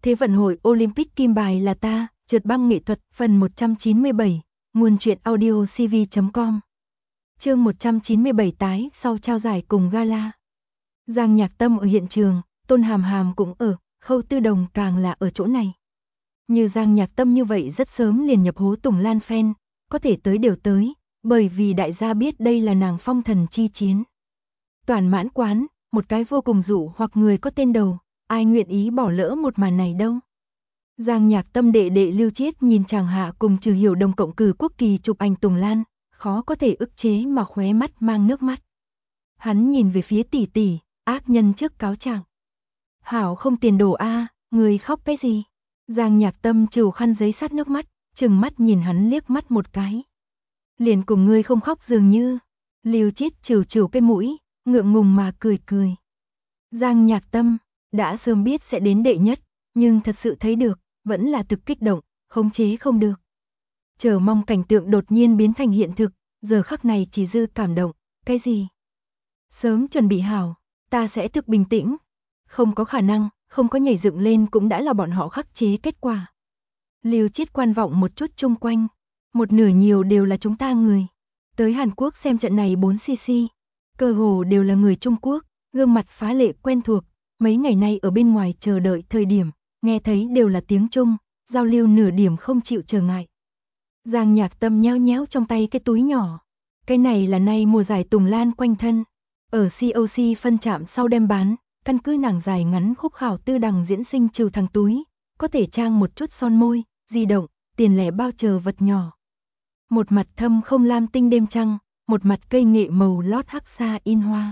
Thế vận hội Olympic kim bài là ta, trượt băng nghệ thuật, phần 197, nguồn truyện audio cv.com. Chương 197 tái sau trao giải cùng gala. Giang Nhạc Tâm ở hiện trường, Tôn Hàm Hàm cũng ở, Khâu Tư Đồng càng là ở chỗ này. Như Giang Nhạc Tâm như vậy rất sớm liền nhập hố Tùng Lan fan, có thể tới đều tới, bởi vì đại gia biết đây là nàng phong thần chi chiến. Toàn mãn quán, một cái vô cùng dụ hoặc người có tên đầu, ai nguyện ý bỏ lỡ một màn này đâu. Giang Nhạc Tâm đệ đệ Lưu Chiết nhìn chàng hạ cùng Trừ Hiểu Đồng cộng cử quốc kỳ chụp ảnh Tùng Lan, khó có thể ức chế mà khóe mắt mang nước mắt. Hắn nhìn về phía tỷ tỷ, ác nhân trước cáo trạng. Hảo không tiền đồ a, người khóc cái gì? Giang Nhạc Tâm trừ khăn giấy sát nước mắt, trừng mắt nhìn hắn liếc mắt một cái. Liền cùng ngươi không khóc dường như. Lưu Chiết trừ cái mũi, ngượng ngùng mà cười cười. Giang Nhạc Tâm đã sớm biết sẽ đến đệ nhất, nhưng thật sự thấy được, vẫn là thực kích động, khống chế không được. Chờ mong cảnh tượng đột nhiên biến thành hiện thực, giờ khắc này chỉ dư cảm động, cái gì? Sớm chuẩn bị hảo, ta sẽ thực bình tĩnh. Không có khả năng, không có nhảy dựng lên cũng đã là bọn họ khắc chế kết quả. Lưu Chiết quan vọng một chút chung quanh, một nửa nhiều đều là chúng ta người. Tới Hàn Quốc xem trận này 4cc, cơ hồ đều là người Trung Quốc, gương mặt phá lệ quen thuộc, mấy ngày nay ở bên ngoài chờ đợi thời điểm, nghe thấy đều là tiếng Trung, giao lưu nửa điểm không chịu trở ngại. Giang Nhạc Tâm nhéo nhéo trong tay cái túi nhỏ, cái này là nay mùa giải Tùng Lan quanh thân, ở COC phân trạm sau đem bán, căn cứ nàng dài ngắn khúc khảo tư đằng diễn sinh trừ thằng túi, có thể trang một chút son môi, di động, tiền lẻ bao chờ vật nhỏ. Một mặt thâm không lam tinh đêm trăng, một mặt cây nghệ màu lót hắc sa in hoa.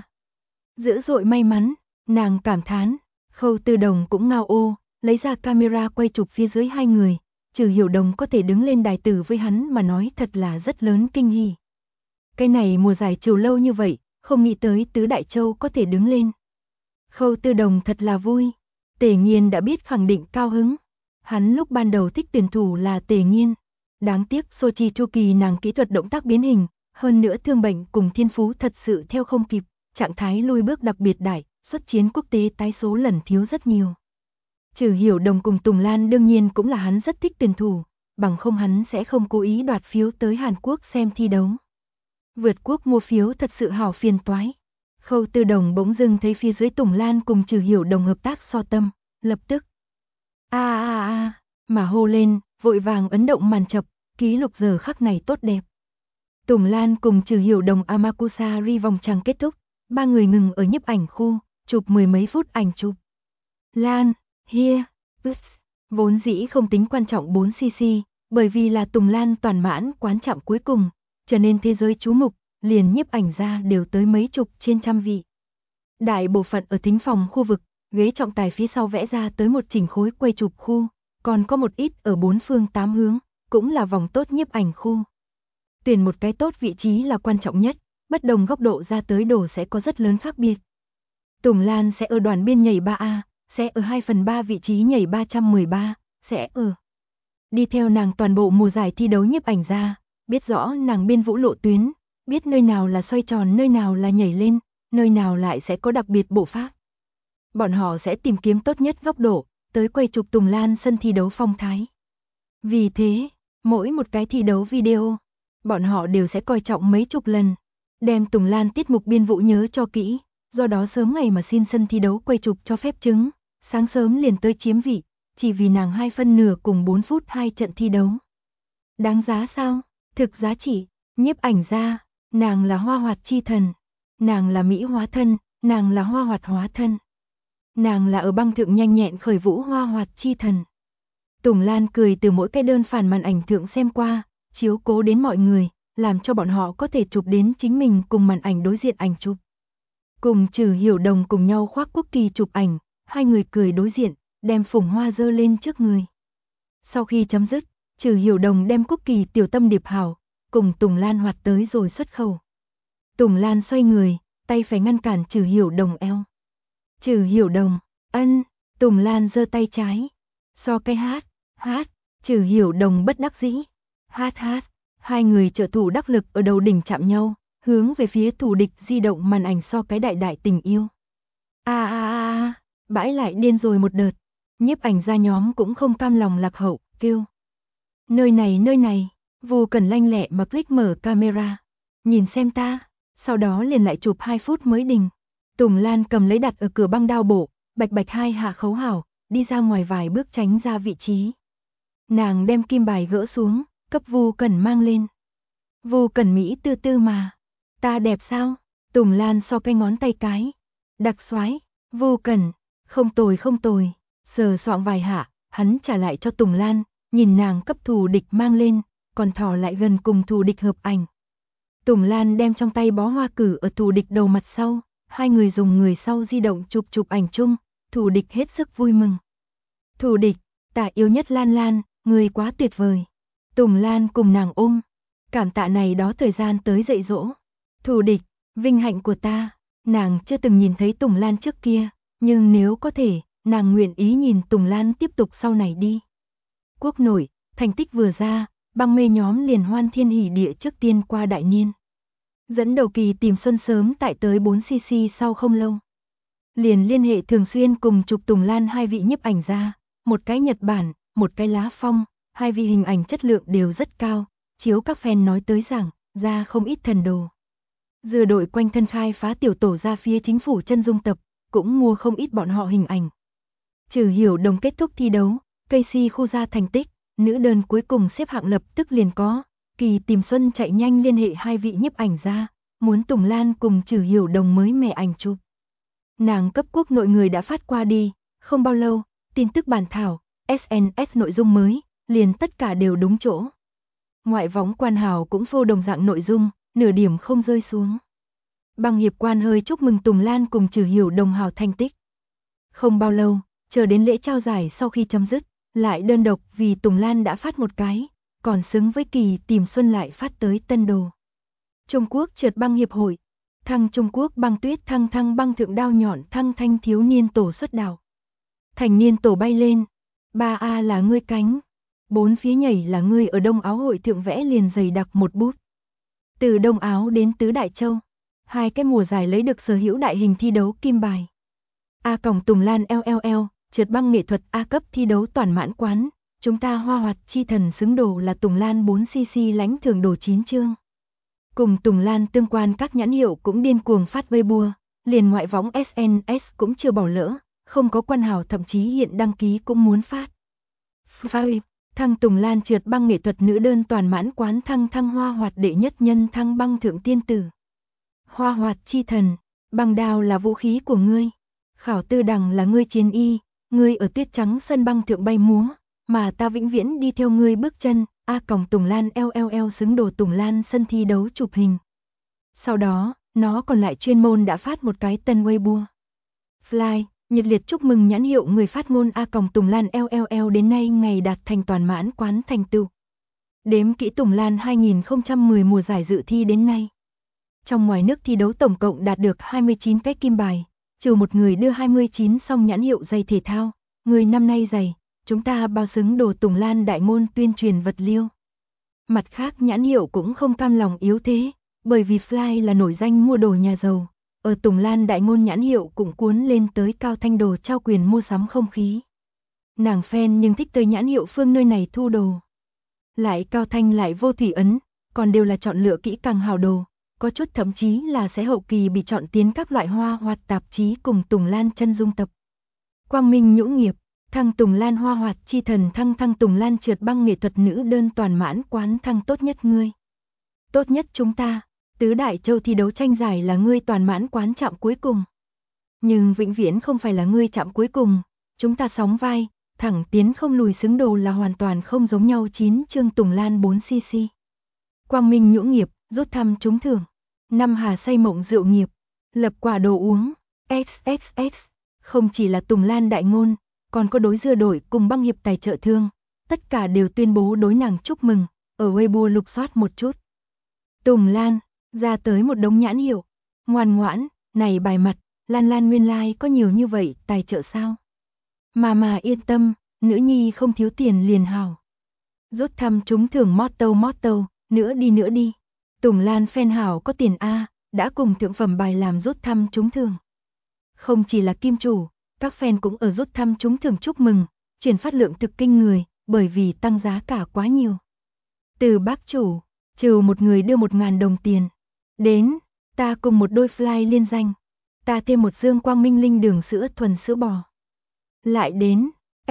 Dữ dội may mắn, nàng cảm thán, Khâu Tư Đồng cũng ngao ô, lấy ra camera quay chụp phía dưới hai người, Trừ Hiểu Đồng có thể đứng lên đài tử với hắn mà nói thật là rất lớn kinh hỉ. Cái này mùa giải chiều lâu như vậy, không nghĩ tới tứ đại châu có thể đứng lên. Khâu Tư Đồng thật là vui, Tề Nghiên đã biết khẳng định cao hứng. Hắn lúc ban đầu thích tuyển thủ là Tề Nghiên, đáng tiếc Sochi chu kỳ nàng kỹ thuật động tác biến hình, hơn nữa thương bệnh cùng thiên phú thật sự theo không kịp, trạng thái lui bước đặc biệt đại, xuất chiến quốc tế tái số lần thiếu rất nhiều. Trừ Hiểu Đồng cùng Tùng Lan đương nhiên cũng là hắn rất thích tuyển thủ, bằng không hắn sẽ không cố ý đoạt phiếu tới Hàn Quốc xem thi đấu. Vượt quốc mua phiếu thật sự hảo phiền toái. Khâu Tư Đồng bỗng dưng thấy phía dưới Tùng Lan cùng Trừ Hiểu Đồng hợp tác so tâm, lập tức mà hô lên, vội vàng ấn động màn chập, ký lục giờ khắc này tốt đẹp. Tùng Lan cùng Trừ Hiểu Đồng Amakusari vòng tràng kết thúc, ba người ngừng ở nhiếp ảnh khu, chụp mười mấy phút ảnh chụp. Lan, here, vốn dĩ không tính quan trọng 4cc, bởi vì là Tùng Lan toàn mãn quán chạm cuối cùng, cho nên thế giới chú mục, liền nhiếp ảnh ra đều tới mấy chục trên trăm vị. Đại bộ phận ở thính phòng khu vực, ghế trọng tài phía sau vẽ ra tới một chỉnh khối quay chụp khu, còn có một ít ở bốn phương tám hướng, cũng là vòng tốt nhiếp ảnh khu. Tuyển một cái tốt vị trí là quan trọng nhất, bất đồng góc độ ra tới đồ sẽ có rất lớn khác biệt. Tùng Lan sẽ ở đoàn biên nhảy 3A, sẽ ở 2/3 vị trí nhảy 313, sẽ ở. Đi theo nàng toàn bộ mùa giải thi đấu nhiếp ảnh ra, biết rõ nàng biên vũ lộ tuyến, biết nơi nào là xoay tròn, nơi nào là nhảy lên, nơi nào lại sẽ có đặc biệt bộ pháp. Bọn họ sẽ tìm kiếm tốt nhất góc độ, tới quay chụp Tùng Lan sân thi đấu phong thái. Vì thế, mỗi một cái thi đấu video, bọn họ đều sẽ coi trọng mấy chục lần, đem Tùng Lan tiết mục biên vũ nhớ cho kỹ, do đó sớm ngày mà xin sân thi đấu quay chụp cho phép chứng, sáng sớm liền tới chiếm vị, chỉ vì nàng 2 phân nửa cùng 4 phút 2 trận thi đấu. Đáng giá sao? Thực giá trị, nhiếp ảnh ra, nàng là hoa hoạt chi thần, nàng là mỹ hóa thân, nàng là hoa hoạt hóa thân. Nàng là ở băng thượng nhanh nhẹn khởi vũ hoa hoạt chi thần. Tùng Lan cười từ mỗi cái đơn phản màn ảnh thượng xem qua, chiếu cố đến mọi người, làm cho bọn họ có thể chụp đến chính mình cùng màn ảnh đối diện ảnh chụp. Cùng Trừ Hiểu Đồng cùng nhau khoác quốc kỳ chụp ảnh, hai người cười đối diện, đem phủng hoa dơ lên trước người. Sau khi chấm dứt, Trừ Hiểu Đồng đem quốc kỳ tiểu tâm điệp hảo, cùng Tùng Lan hoạt tới rồi xuất khẩu. Tùng Lan xoay người, tay phải ngăn cản Trừ Hiểu Đồng eo. Trừ Hiểu Đồng, ân, Tùng Lan giơ tay trái. So cái hát, Trừ Hiểu Đồng bất đắc dĩ. Hát, hai người trợ thủ đắc lực ở đầu đỉnh chạm nhau, hướng về phía thủ địch di động màn ảnh so cái đại đại tình yêu. Bãi lại điên rồi một đợt. Nhiếp ảnh gia nhóm cũng không cam lòng lạc hậu, kêu. Nơi này, Vu Cần lanh lẹ mà click mở camera. Nhìn xem ta, sau đó liền lại chụp 2 phút mới đình. Tùng Lan cầm lấy đặt ở cửa băng đao bộ, bạch bạch 2 hạ khấu hảo, đi ra ngoài vài bước tránh ra vị trí. Nàng đem kim bài gỡ xuống, cấp Vu Cần mang lên. Vu Cần Mỹ tư tư mà. Ta đẹp sao? Tùng Lan so cái ngón tay cái. Đặc soái. Vu Cần. Không tồi. Sờ soạng vài hạ, hắn trả lại cho Tùng Lan, nhìn nàng cấp thù địch mang lên, còn thò lại gần cùng thù địch hợp ảnh. Tùng Lan đem trong tay bó hoa cử ở thù địch đầu mặt sau, hai người dùng người sau di động chụp ảnh chung, thù địch hết sức vui mừng. Thù địch, ta yêu nhất Lan Lan, người quá tuyệt vời. Tùng Lan cùng nàng ôm, cảm tạ này đó thời gian tới dạy dỗ. Thù địch, vinh hạnh của ta, nàng chưa từng nhìn thấy Tùng Lan trước kia, nhưng nếu có thể, nàng nguyện ý nhìn Tùng Lan tiếp tục sau này đi. Quốc nội, thành tích vừa ra, băng mê nhóm liền hoan thiên hỉ địa trước tiên qua đại niên. Dẫn đầu kỳ tìm Xuân sớm tại tới 4cc sau không lâu. Liền liên hệ thường xuyên cùng chụp Tùng Lan hai vị nhiếp ảnh gia, một cái Nhật Bản, một cái Lá Phong, hai vị hình ảnh chất lượng đều rất cao, chiếu các fan nói tới rằng, ra không ít thần đồ. Dừa đội quanh thân khai phá tiểu tổ ra phía chính phủ chân dung tập, cũng mua không ít bọn họ hình ảnh. Trừ Hiểu Đồng kết thúc thi đấu, Casey khu ra thành tích, nữ đơn cuối cùng xếp hạng lập tức liền có, kỳ tìm Xuân chạy nhanh liên hệ hai vị nhiếp ảnh gia, muốn Tùng Lan cùng Trừ Hiểu Đồng mới mẻ ảnh chụp. Nàng cấp quốc nội người đã phát qua đi, không bao lâu, tin tức bản thảo, SNS nội dung mới, liền tất cả đều đúng chỗ. Ngoại võng quan hào cũng phô đồng dạng nội dung, nửa điểm không rơi xuống. Băng hiệp quan hơi chúc mừng Tùng Lan cùng Trừ Hiểu Đồng hào thành tích. Không bao lâu, chờ đến lễ trao giải sau khi chấm dứt, lại đơn độc vì Tùng Lan đã phát một cái, còn xứng với kỳ tìm Xuân lại phát tới tân đồ. Trung Quốc trượt băng hiệp hội, thăng Trung Quốc băng tuyết thăng băng thượng đao nhọn thăng thanh thiếu niên tổ xuất đạo. Thành niên tổ bay lên, 3A là ngươi cánh, 4 phía nhảy là ngươi ở Đông Áo hội thượng vẽ liền dày đặc một bút. Từ Đông Áo đến Tứ Đại Châu, hai cái mùa giải lấy được sở hữu đại hình thi đấu kim bài. A còng Tùng Lan LLL, trượt băng nghệ thuật A cấp thi đấu toàn mãn quán, chúng ta hoa hoạt chi thần xứng đồ là Tùng Lan 4cc lãnh thưởng đồ 9 chương. Cùng Tùng Lan tương quan các nhãn hiệu cũng điên cuồng phát Weibo, liền ngoại võng SNS cũng chưa bỏ lỡ, không có quan hảo thậm chí hiện đăng ký cũng muốn phát. Thăng Tùng Lan trượt băng nghệ thuật nữ đơn toàn mãn quán thăng hoa hoạt đệ nhất nhân thăng băng thượng tiên tử. Hoa hoạt chi thần, băng đao là vũ khí của ngươi. Khảo Tư Đằng là ngươi chiến y, ngươi ở tuyết trắng sân băng thượng bay múa, mà ta vĩnh viễn đi theo ngươi bước chân. A còng Tùng Lan LLL xứng đồ Tùng Lan sân thi đấu chụp hình. Sau đó, nó còn lại chuyên môn đã phát một cái tân Weibo. Fly, nhiệt liệt chúc mừng nhãn hiệu người phát ngôn A còng Tùng Lan LLL đến nay ngày đạt thành toàn mãn quán thành tựu. Đếm kỹ Tùng Lan 2010 mùa giải dự thi đến nay. Trong ngoài nước thi đấu tổng cộng đạt được 29 cái kim bài, trừ một người đưa 29 xong nhãn hiệu giày thể thao, người năm nay giày. Chúng ta bao xứng đồ Tùng Lan đại ngôn tuyên truyền vật liêu. Mặt khác nhãn hiệu cũng không cam lòng yếu thế, bởi vì Fly là nổi danh mua đồ nhà giàu, ở Tùng Lan đại ngôn nhãn hiệu cũng cuốn lên tới Cao Thanh Đồ trao quyền mua sắm không khí. Nàng fan nhưng thích tới nhãn hiệu phương nơi này thu đồ. Lại Cao Thanh lại vô thủy ấn, còn đều là chọn lựa kỹ càng hào đồ, có chút thậm chí là sẽ hậu kỳ bị chọn tiến các loại hoa hoạt tạp chí cùng Tùng Lan chân dung tập. Quang Minh nhũ nghiệp. Thăng Tùng Lan hoa hoạt chi thần thăng Tùng Lan trượt băng nghệ thuật nữ đơn toàn mãn quán thăng tốt nhất ngươi. Tốt nhất chúng ta, Tứ Đại Châu thi đấu tranh giải là ngươi toàn mãn quán chạm cuối cùng. Nhưng vĩnh viễn không phải là ngươi chạm cuối cùng, chúng ta sóng vai, thẳng tiến không lùi xứng đồ là hoàn toàn không giống nhau 9 chương Tùng Lan 4cc. Quang Minh nhũ nghiệp, rút thăm trúng thưởng. Năm Hà say mộng rượu nghiệp, lập quả đồ uống, XXX, không chỉ là Tùng Lan đại ngôn, còn có đối dưa đổi cùng băng hiệp tài trợ thương, tất cả đều tuyên bố đối nàng chúc mừng, ở Weibo lục soát một chút. Tùng Lan, ra tới một đống nhãn hiệu, ngoan ngoãn, này bài mặt, Lan nguyên lai có nhiều như vậy, tài trợ sao? Mà yên tâm, nữ nhi không thiếu tiền liền hào. Rút thăm trúng thưởng motto, nữa đi. Tùng Lan fan hảo có tiền A, đã cùng thượng phẩm bài làm rút thăm trúng thưởng. Không chỉ là kim chủ, Các fan cũng ở rút thăm trúng thưởng chúc mừng, chuyển phát lượng thực kinh người, bởi vì tăng giá cả quá nhiều. Từ bác chủ, trừ một người đưa 1.000 đồng tiền. Đến, ta cùng một đôi fly liên danh. Ta thêm một dương quang minh linh đường sữa thuần sữa bò. Lại đến,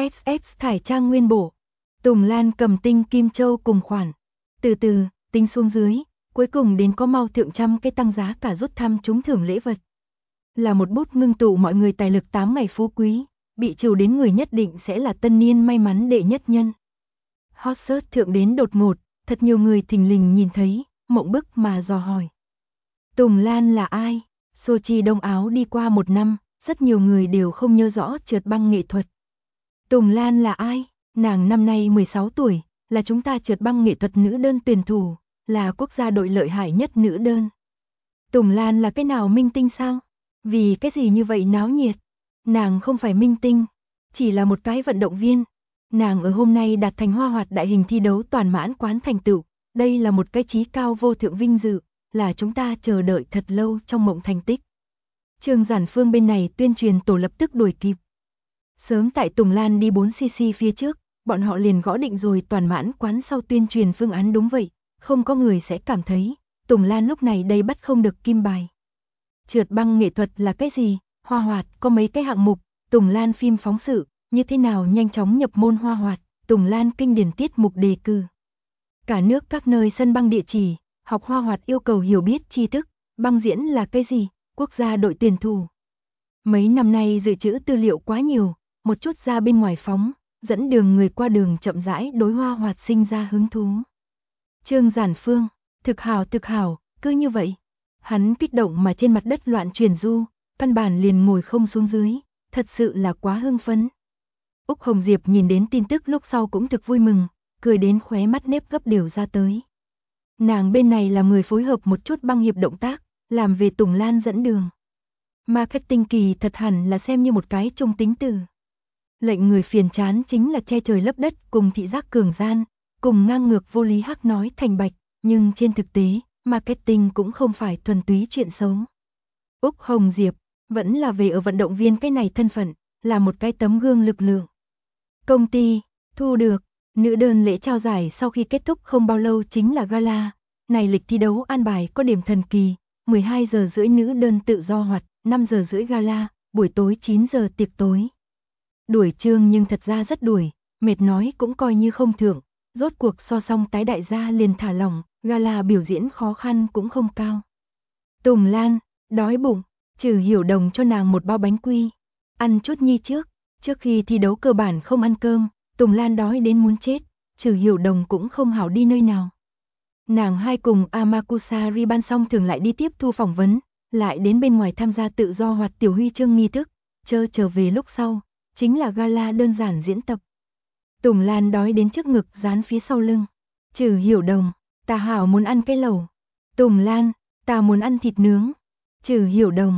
XX thải trang nguyên bổ. Tùng Lan cầm tinh kim châu cùng khoản. Từ từ, tính xuống dưới, cuối cùng đến có mau thượng trăm cái tăng giá cả rút thăm trúng thưởng lễ vật. Là một bút ngưng tụ mọi người tài lực 8 ngày phú quý, bị trừ đến người nhất định sẽ là tân niên may mắn đệ nhất nhân. Hot search thượng đến đột ngột, thật nhiều người thình lình nhìn thấy, mộng bức mà dò hỏi. Tùng Lan là ai? Sochi Đông Áo đi qua 1 năm, rất nhiều người đều không nhớ rõ trượt băng nghệ thuật. Tùng Lan là ai? Nàng năm nay 16 tuổi, là chúng ta trượt băng nghệ thuật nữ đơn tuyển thủ, là quốc gia đội lợi hại nhất nữ đơn. Tùng Lan là cái nào minh tinh sao? Vì cái gì như vậy náo nhiệt? Nàng không phải minh tinh, chỉ là một cái vận động viên. Nàng ở hôm nay đạt thành hoa hoạt đại hình thi đấu toàn mãn quán thành tựu, đây là một cái chí cao vô thượng vinh dự, là chúng ta chờ đợi thật lâu trong mộng thành tích. Trương Giản Phương bên này tuyên truyền tổ lập tức đuổi kịp. Sớm tại Tùng Lan đi 4cc phía trước, bọn họ liền gõ định rồi toàn mãn quán sau tuyên truyền phương án đúng vậy, không có người sẽ cảm thấy Tùng Lan lúc này đây bắt không được kim bài. Trượt băng nghệ thuật là cái gì? Hoa hoạt có mấy cái hạng mục, Tùng Lan phim phóng sự, như thế nào nhanh chóng nhập môn hoa hoạt, Tùng Lan kinh điển tiết mục đề cử. Cả nước các nơi sân băng địa chỉ, học hoa hoạt yêu cầu hiểu biết tri thức, băng diễn là cái gì, quốc gia đội tuyển thủ. Mấy năm nay dự trữ tư liệu quá nhiều, một chút ra bên ngoài phóng, dẫn đường người qua đường chậm rãi đối hoa hoạt sinh ra hứng thú. Trương Giản Phương, thực hảo, cứ như vậy. Hắn kích động mà trên mặt đất loạn truyền du, căn bản liền ngồi không xuống dưới, thật sự là quá hưng phấn. Úc Hồng Diệp nhìn đến tin tức lúc sau cũng thực vui mừng, cười đến khóe mắt nếp gấp đều ra tới. Nàng bên này là người phối hợp một chút băng hiệp động tác, làm về Tùng Lan dẫn đường. Marketing kỳ thật hẳn là xem như một cái trung tính từ. Lệnh người phiền chán chính là che trời lấp đất cùng thị giác cường gian, cùng ngang ngược vô lý hắc nói thành bạch, nhưng trên thực tế, marketing cũng không phải thuần túy chuyện xấu. Úc Hồng Diệp vẫn là về ở vận động viên cái này thân phận, là một cái tấm gương lực lượng. Công ty thu được, nữ đơn lễ trao giải sau khi kết thúc không bao lâu chính là gala. Này lịch thi đấu an bài có điểm thần kỳ, 12 giờ rưỡi nữ đơn tự do hoạt, 5 giờ rưỡi gala, buổi tối 9 giờ tiệc tối. Đuổi chương nhưng thật ra rất đuổi, mệt nói cũng coi như không thượng, rốt cuộc so xong tái đại gia liền thả lỏng, gala biểu diễn khó khăn cũng không cao. Tùng Lan, đói bụng, Trừ Hiểu Đồng cho nàng một bao bánh quy, ăn chút nhi trước khi thi đấu cơ bản không ăn cơm, Tùng Lan đói đến muốn chết, Trừ Hiểu Đồng cũng không hảo đi nơi nào. Nàng hai cùng Amakusa Riban xong thường lại đi tiếp thu phỏng vấn, lại đến bên ngoài tham gia tự do hoạt tiểu huy chương nghi thức, trở về lúc sau, chính là gala đơn giản diễn tập. Tùng Lan đói đến trước ngực dán phía sau lưng. Trừ Hiểu Đồng, ta hảo muốn ăn cái lẩu. Tùng Lan, ta muốn ăn thịt nướng. Trừ Hiểu Đồng,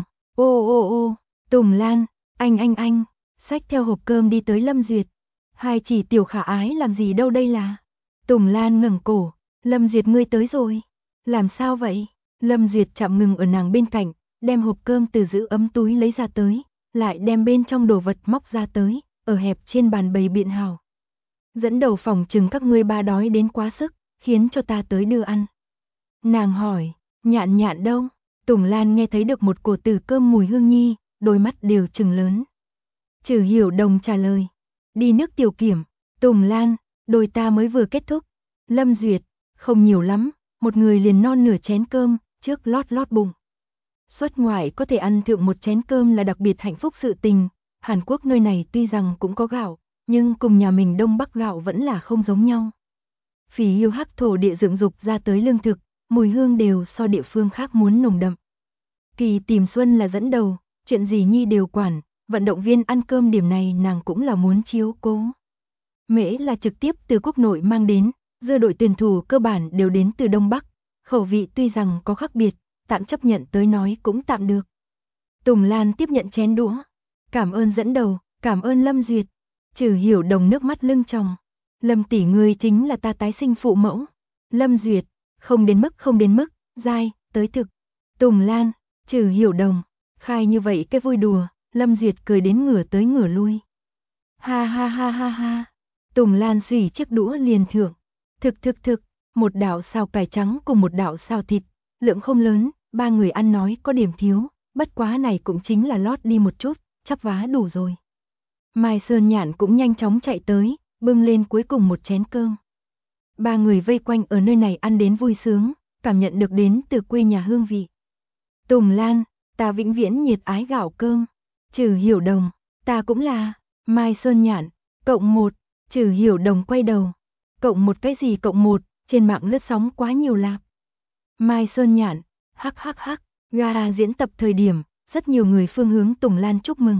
ô. Tùng Lan, anh, xách theo hộp cơm đi tới Lâm Duyệt. Hai chỉ tiểu khả ái làm gì đâu đây là. Tùng Lan ngẩng cổ, Lâm Duyệt ngươi tới rồi. Làm sao vậy? Lâm Duyệt chạm ngừng ở nàng bên cạnh, đem hộp cơm từ giữ ấm túi lấy ra tới, lại đem bên trong đồ vật móc ra tới, ở hẹp trên bàn bày biện hảo. Dẫn đầu phòng chừng các ngươi ba đói đến quá sức, khiến cho ta tới đưa ăn. Nàng hỏi, Nhạn đâu? Tùng Lan nghe thấy được một cổ tử cơm mùi hương nhi, đôi mắt đều trừng lớn. Trừ Hiểu Đồng trả lời, đi nước tiểu kiểm. Tùng Lan, đôi ta mới vừa kết thúc. Lâm Duyệt, không nhiều lắm, một người liền non nửa chén cơm, trước lót bụng. Xuất ngoại có thể ăn thượng một chén cơm là đặc biệt hạnh phúc sự tình. Hàn Quốc nơi này tuy rằng cũng có gạo, nhưng cùng nhà mình Đông Bắc gạo vẫn là không giống nhau. Phỉ Yêu Hắc thổ địa dựng dục ra tới lương thực, mùi hương đều so địa phương khác muốn nồng đậm. Kỳ Tìm Xuân là dẫn đầu, chuyện gì nhi đều quản, vận động viên ăn cơm điểm này nàng cũng là muốn chiếu cố. Mễ là trực tiếp từ quốc nội mang đến, dưa đội tuyển thủ cơ bản đều đến từ Đông Bắc, khẩu vị tuy rằng có khác biệt, tạm chấp nhận tới nói cũng tạm được. Tùng Lan tiếp nhận chén đũa, cảm ơn dẫn đầu, cảm ơn Lâm Duyệt. Trừ Hiểu Đồng nước mắt lưng tròng, Lâm tỷ ngươi chính là ta tái sinh phụ mẫu. Lâm Duyệt, không đến mức, dai, tới thực. Tùng Lan, Trừ Hiểu Đồng, khai như vậy cái vui đùa, Lâm Duyệt cười đến ngửa tới ngửa lui. Ha ha ha ha ha. Tùng Lan xùy chiếc đũa liền thưởng. Thực, một đạo xào cải trắng cùng một đạo xào thịt, lượng không lớn, ba người ăn nói có điểm thiếu, bất quá này cũng chính là lót đi một chút, chắp vá đủ rồi. Mai Sơn Nhạn cũng nhanh chóng chạy tới, bưng lên cuối cùng một chén cơm. Ba người vây quanh ở nơi này ăn đến vui sướng, cảm nhận được đến từ quê nhà hương vị. Tùng Lan, ta vĩnh viễn nhiệt ái gạo cơm. Trừ Hiểu Đồng, ta cũng là. Mai Sơn Nhạn, cộng một. Trừ Hiểu Đồng quay đầu. Cộng một cái gì cộng một, trên mạng lướt sóng quá nhiều lạp. Mai Sơn Nhạn, hắc. Gala diễn tập thời điểm, rất nhiều người phương hướng Tùng Lan chúc mừng.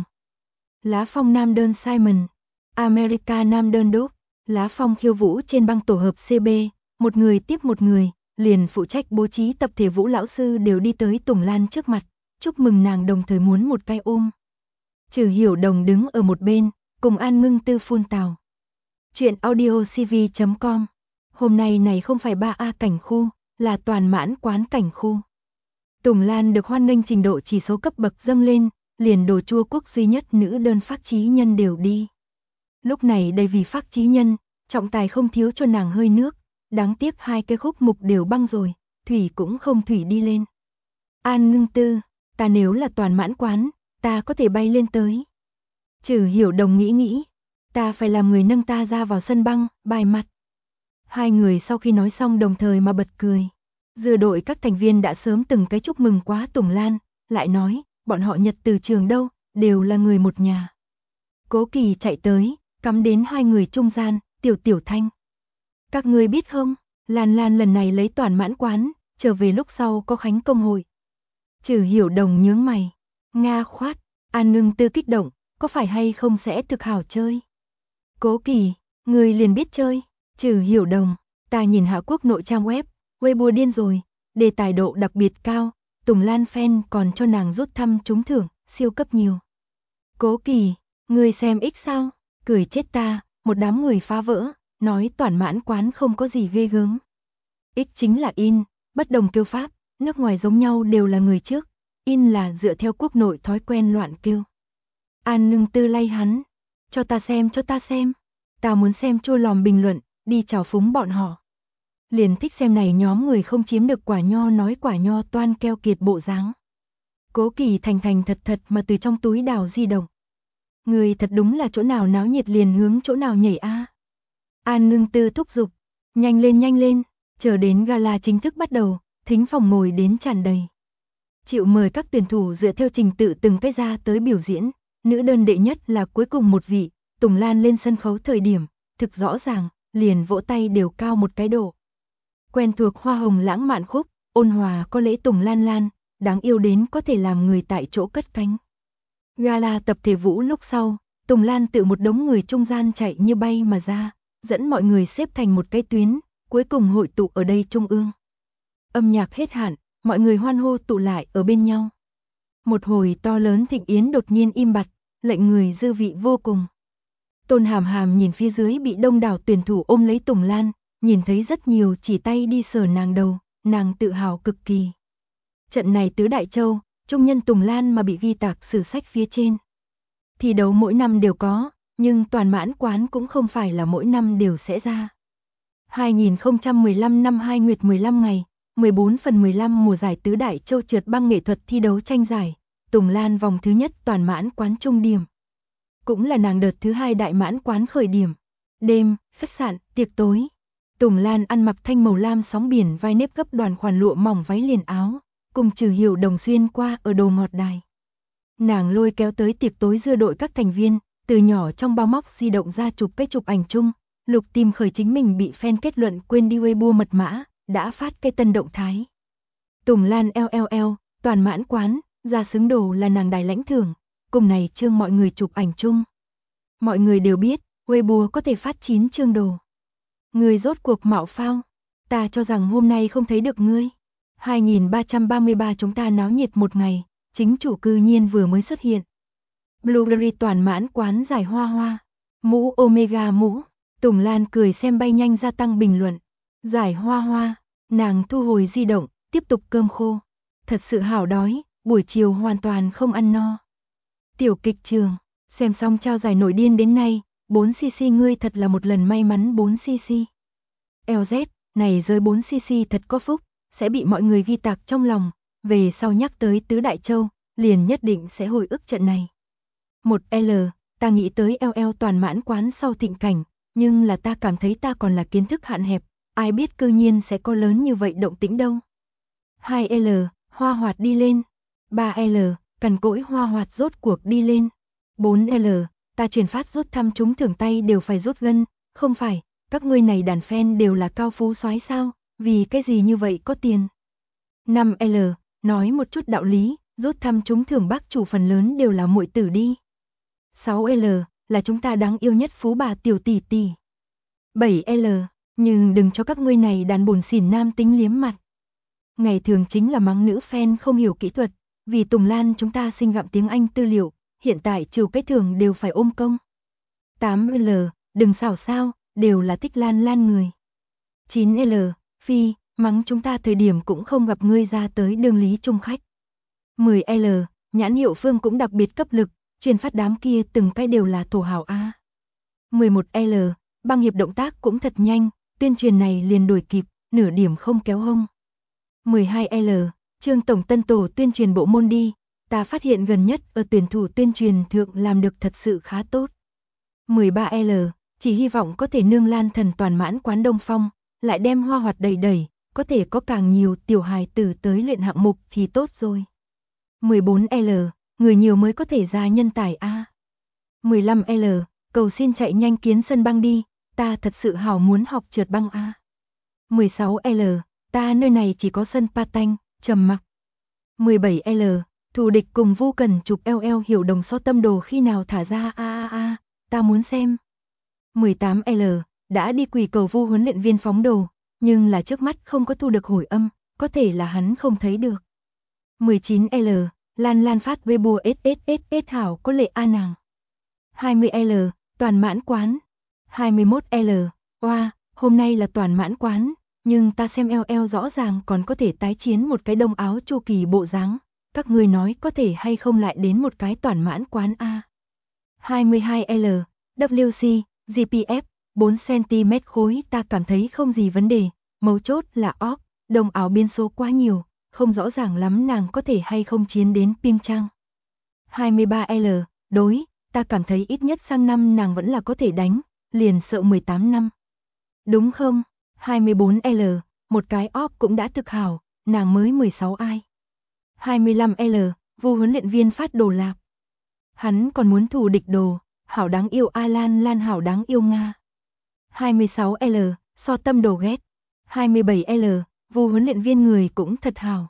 Lá phong nam đơn Simon, America nam đơn Đúc, lá phong khiêu vũ trên băng tổ hợp CB, một người tiếp một người, liền phụ trách bố trí tập thể vũ lão sư đều đi tới Tùng Lan trước mặt, chúc mừng nàng đồng thời muốn một cái ôm. Trừ Hiểu Đồng đứng ở một bên, cùng An Ngưng Tư phun tào. Chuyện audiocv.com. Hôm nay này không phải 3A cảnh khu, là toàn mãn quán cảnh khu. Tùng Lan được hoan nghênh trình độ chỉ số cấp bậc dâng lên, liền đồ chua quốc duy nhất nữ đơn phác chí nhân đều đi. Lúc này đây vì phác chí nhân, trọng tài không thiếu cho nàng hơi nước, đáng tiếc hai cái khúc mục đều băng rồi, thủy cũng không thủy đi lên. An Ngưng Tư, ta nếu là toàn mãn quán, ta có thể bay lên tới. Trừ Hiểu Đồng nghĩ, ta phải làm người nâng ta ra vào sân băng, bài mặt. Hai người sau khi nói xong đồng thời mà bật cười. Dư đội các thành viên đã sớm từng cái chúc mừng quá Tùng Lan, lại nói, bọn họ Nhật từ trường đâu, đều là người một nhà. Cố Kỳ chạy tới, cắm đến hai người trung gian, Tiểu Thanh. Các ngươi biết không, Lan lần này lấy toàn mãn quán, trở về lúc sau có khánh công hội. Trừ Hiểu Đồng nhướng mày, Nga khoát, An Ngưng Tư kích động, có phải hay không sẽ thực hảo chơi. Cố Kỳ, người liền biết chơi. Trừ Hiểu Đồng, ta nhìn Hạ Quốc nội trang web, Weibo điên rồi, đề tài độ đặc biệt cao, Tùng Lan fan còn cho nàng rút thăm trúng thưởng, siêu cấp nhiều. Cố Kỳ, người xem X sao, cười chết ta, một đám người phá vỡ, nói toàn mãn quán không có gì ghê gớm. X chính là in, bất đồng kêu pháp, nước ngoài giống nhau đều là người trước, in là dựa theo quốc nội thói quen loạn kêu. An Ngưng Tư lay hắn, cho ta xem, ta muốn xem chua lòm bình luận, đi chào phúng bọn họ. Liền thích xem này nhóm người không chiếm được quả nho nói quả nho toan keo kiệt bộ dáng. Cố Kỳ thành thật mà từ trong túi đào di động. Người thật đúng là chỗ nào náo nhiệt liền hướng chỗ nào nhảy a. An Ngưng Tư thúc giục, nhanh lên, chờ đến gala chính thức bắt đầu, thính phòng ngồi đến tràn đầy. Chịu mời các tuyển thủ dựa theo trình tự từng cái ra tới biểu diễn, nữ đơn đệ nhất là cuối cùng một vị, Tùng Lan lên sân khấu thời điểm, thực rõ ràng, liền vỗ tay đều cao một cái độ. Quen thuộc hoa hồng lãng mạn khúc, ôn hòa có lễ Tùng Lan, đáng yêu đến có thể làm người tại chỗ cất cánh. Gala tập thể vũ lúc sau, Tùng Lan tự một đống người trung gian chạy như bay mà ra, dẫn mọi người xếp thành một cái tuyến, cuối cùng hội tụ ở đây trung ương. Âm nhạc hết hạn, mọi người hoan hô tụ lại ở bên nhau. Một hồi to lớn thịnh yến đột nhiên im bặt, lệnh người dư vị vô cùng. Tôn Hàm nhìn phía dưới bị đông đảo tuyển thủ ôm lấy Tùng Lan, nhìn thấy rất nhiều chỉ tay đi sờ nàng đầu, nàng tự hào cực kỳ. Trận này tứ đại châu, trung nhân Tùng Lan mà bị ghi tạc sử sách phía trên. Thi đấu mỗi năm đều có, nhưng toàn mãn quán cũng không phải là mỗi năm đều sẽ ra. 2015 năm 2 nguyệt 15 ngày, 14/15 mùa giải tứ đại châu trượt băng nghệ thuật thi đấu tranh giải, Tùng Lan vòng thứ nhất toàn mãn quán trung điểm. Cũng là nàng đợt thứ hai đại mãn quán khởi điểm. Đêm, khách sạn, tiệc tối. Tùng Lan ăn mặc thanh màu lam sóng biển vai nếp gấp đoàn khoản lụa mỏng váy liền áo, cùng Trừ Hiểu Đồng xuyên qua ở đầu ngọt đài. Nàng lôi kéo tới tiệc tối dưa đội các thành viên, từ nhỏ trong bao móc di động ra chụp cái chụp ảnh chung, Lục tìm khởi chính mình bị fan kết luận quên đi Weibo mật mã, đã phát cái tân động thái. Tùng Lan LLL, toàn mãn quán, ra xứng đồ là nàng đài lãnh thưởng, cùng này chương mọi người chụp ảnh chung. Mọi người đều biết, Weibo có thể phát 9 chương đồ. Người rốt cuộc mạo phao, ta cho rằng hôm nay không thấy được ngươi. 2333 chúng ta náo nhiệt một ngày, chính chủ cư nhiên vừa mới xuất hiện. Blueberry toàn mãn quán giải hoa, mũ Omega mũ, Tùng Lan cười xem bay nhanh gia tăng bình luận. Giải hoa, nàng thu hồi di động, tiếp tục cơm khô. Thật sự hảo đói, buổi chiều hoàn toàn không ăn no. Tiểu kịch trường, xem xong trao giải nổi điên đến nay, 4cc ngươi thật là một lần may mắn 4cc. LZ, này giới 4cc thật có phúc, sẽ bị mọi người ghi tạc trong lòng, về sau nhắc tới Tứ Đại Châu, liền nhất định sẽ hồi ức trận này. 1L, ta nghĩ tới LL toàn mãn quán sau thịnh cảnh, nhưng là ta cảm thấy ta còn là kiến thức hạn hẹp, ai biết cư nhiên sẽ có lớn như vậy động tĩnh đâu. 2L, hoa hoạt đi lên. 3L, cằn cỗi hoa hoạt rốt cuộc đi lên. 4L, ta truyền phát rút thăm chúng thưởng tay đều phải rút gân, không phải, các ngươi này đàn fan đều là cao phú soái sao, vì cái gì như vậy có tiền. 5L, nói một chút đạo lý, rút thăm chúng thưởng bác chủ phần lớn đều là muội tử đi. 6L, là chúng ta đáng yêu nhất phú bà tiểu tỷ tỷ. 7L, nhưng đừng cho các ngươi này đàn bồn xỉn nam tính liếm mặt. Ngày thường chính là mắng nữ fan không hiểu kỹ thuật, vì Tùng Lan chúng ta sinh gặm tiếng Anh tư liệu, hiện tại trừ cái thường đều phải ôm công. 8L, đừng xảo sao, đều là thích Lan Lan người. 9L, Phi, mắng chúng ta thời điểm cũng không gặp ngươi ra tới đường lý trung khách. 10L, nhãn hiệu Phương cũng đặc biệt cấp lực, truyền phát đám kia từng cái đều là thổ hào A. 11L, băng hiệp động tác cũng thật nhanh, tuyên truyền này liền đuổi kịp, nửa điểm không kéo hông. 12L, Trương Tổng Tân Tổ tuyên truyền bộ môn đi, ta phát hiện gần nhất ở tuyển thủ tuyên truyền thượng làm được thật sự khá tốt. 13L, chỉ hy vọng có thể nương Lan Thần toàn mãn quán Đông Phong, lại đem hoa hoạt đầy đẩy, có thể có càng nhiều tiểu hài tử tới luyện hạng mục thì tốt rồi. 14L, người nhiều mới có thể ra nhân tài A. 15L, cầu xin chạy nhanh kiến sân băng đi, ta thật sự hào muốn học trượt băng A. 16L, ta nơi này chỉ có sân patanh, trầm mặc. 17L, thù địch cùng Vu Cần chụp LL hiểu đồng so tâm đồ khi nào thả ra ta muốn xem. 18L, đã đi quỳ cầu Vu huấn luyện viên phóng đồ, nhưng là trước mắt không có thu được hồi âm, có thể là hắn không thấy được. 19L, Lan Lan phát Weibo SSSS hảo có lệ a nàng. 20L, toàn mãn quán. 21L, oa, hôm nay là toàn mãn quán, nhưng ta xem LL rõ ràng còn có thể tái chiến một cái đông áo chu kỳ bộ dáng, các ngươi nói có thể hay không lại đến một cái toàn mãn quán A. 22L, WC, GPF, 4cm khối ta cảm thấy không gì vấn đề, mấu chốt là óc, đông áo biên số quá nhiều, không rõ ràng lắm nàng có thể hay không chiến đến Piêng Trang. 23L, đối, ta cảm thấy ít nhất sang năm nàng vẫn là có thể đánh, liền sợ 18 năm. Đúng không? 24L, một cái óp cũng đã thực hảo, nàng mới 16 ai. 25L, Vu huấn luyện viên phát đồ lạc. Hắn còn muốn thù địch đồ, hảo đáng yêu Lan Lan hảo đáng yêu Nga. 26L, so tâm đồ ghét. 27L, Vu huấn luyện viên người cũng thật hảo.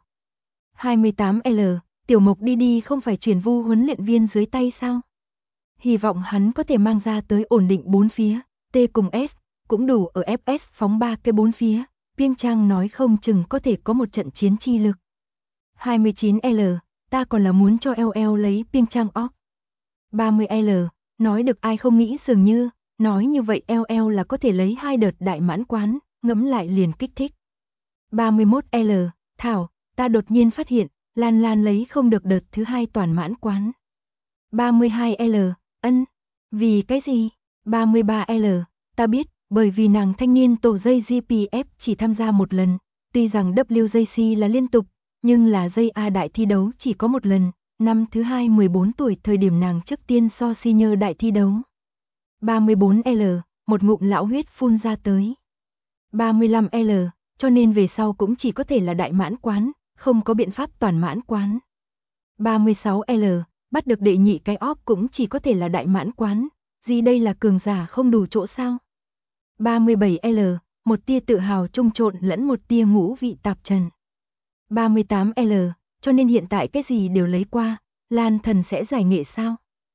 28L, Tiểu Mộc đi đi không phải chuyển Vu huấn luyện viên dưới tay sao? Hy vọng hắn có thể mang ra tới ổn định bốn phía, T cùng S, cũng đủ ở FS phóng 3 cái bốn phía, Piêng Trang nói không chừng có thể có một trận chiến chi lực. 29L, ta còn là muốn cho LL lấy Piêng Trang óc. 30L, nói được ai không nghĩ dường như, nói như vậy LL là có thể lấy 2 đợt đại mãn quán, ngẫm lại liền kích thích. 31L, Thảo, ta đột nhiên phát hiện, Lan Lan lấy không được đợt thứ 2 toàn mãn quán. 32L, ân, vì cái gì? 33L, ta biết, bởi vì nàng thanh niên tổ dây GPF chỉ tham gia một lần, tuy rằng WJC là liên tục, nhưng là dây A đại thi đấu chỉ có một lần, năm thứ 2 14 tuổi thời điểm nàng trước tiên so senior đại thi đấu. 34L, một ngụm lão huyết phun ra tới. 35L, cho nên về sau cũng chỉ có thể là đại mãn quán, không có biện pháp toàn mãn quán. 36L, bắt được đệ nhị cái óp cũng chỉ có thể là đại mãn quán, gì đây là cường giả không đủ chỗ sao? 37L, một tia tự hào trung trộn lẫn một tia ngũ vị tạp trần. 38L, cho nên hiện tại cái gì đều lấy qua, Lan Thần sẽ giải nghệ sao?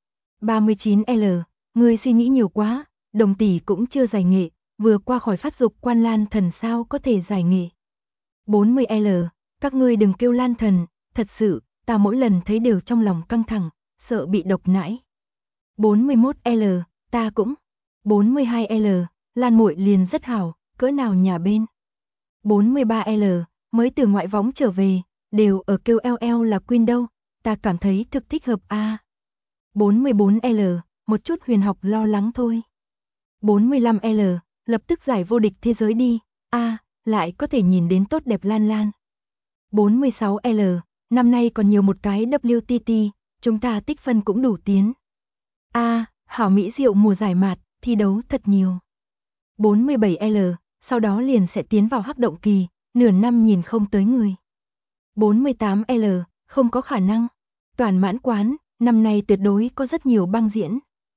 39L, ngươi suy nghĩ nhiều quá, Đồng tỷ cũng chưa giải nghệ, vừa qua khỏi phát dục quan Lan Thần sao có thể giải nghệ? 40L, các ngươi đừng kêu Lan Thần, thật sự, ta mỗi lần thấy đều trong lòng căng thẳng, sợ bị độc nãi. 41L, ta cũng. 42L, Lan muội liền rất hảo, cỡ nào nhà bên. 43L, mới từ ngoại võng trở về, đều ở kêu LL là Queen đâu, ta cảm thấy thực thích hợp a. 44L, một chút huyền học lo lắng thôi. 45L, lập tức giải vô địch thế giới đi, lại có thể nhìn đến tốt đẹp Lan Lan. 46L, năm nay còn nhiều một cái WTT, chúng ta tích phân cũng đủ tiến. Hảo Mỹ Diệu mùa giải mạt, thi đấu thật nhiều. 47L, sau đó liền sẽ tiến vào hắc động kỳ, nửa năm nhìn không tới người. 48L, không có khả năng. Toàn mãn quán, năm nay tuyệt đối có rất nhiều băng diễn.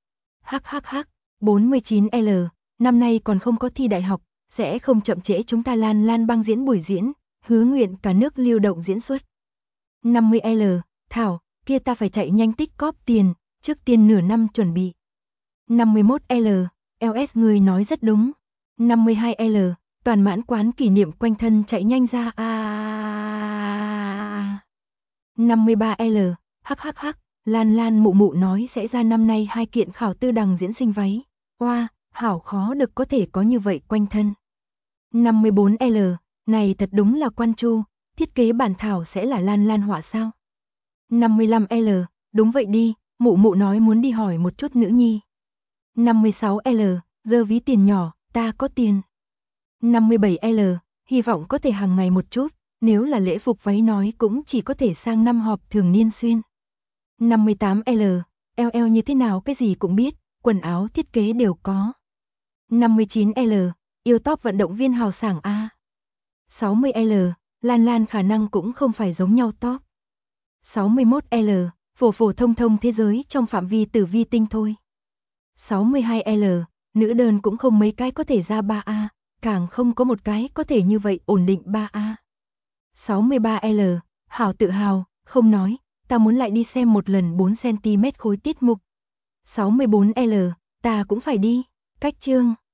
49L, năm nay còn không có thi đại học, sẽ không chậm trễ chúng ta Lan Lan băng diễn buổi diễn, hứa nguyện cả nước lưu động diễn xuất. 50L, Thảo, kia ta phải chạy nhanh tích cóp tiền, trước tiên nửa năm chuẩn bị. 51L, LS người nói rất đúng. 52L, toàn mãn quán kỷ niệm quanh thân chạy nhanh ra 53L, Lan Lan mụ mụ nói sẽ ra năm nay 2 kiện khảo tư đằng diễn sinh váy. Hảo khó được có thể có như vậy quanh thân. 54L, này thật đúng là quan chu, thiết kế bản thảo sẽ là Lan Lan họa sao? 55L, đúng vậy đi, mụ mụ nói muốn đi hỏi một chút nữ nhi. 56L, giơ ví tiền nhỏ, ta có tiền. 57L, hy vọng có thể hàng ngày một chút, nếu là lễ phục váy nói cũng chỉ có thể sang năm họp thường niên xuyên. 58L, LL như thế nào cái gì cũng biết, quần áo thiết kế đều có. 59L, yêu top vận động viên hào sảng A. 60L, Lan Lan khả năng cũng không phải giống nhau top. 61L, phổ phổ thông thông thế giới trong phạm vi tử vi tinh thôi. 62L, nữ đơn cũng không mấy cái có thể ra 3A, càng không có một cái có thể như vậy ổn định 3A. 63L, hảo tự hào, không nói, ta muốn lại đi xem một lần 4cm khối tiết mục. 64L, ta cũng phải đi, cách chương.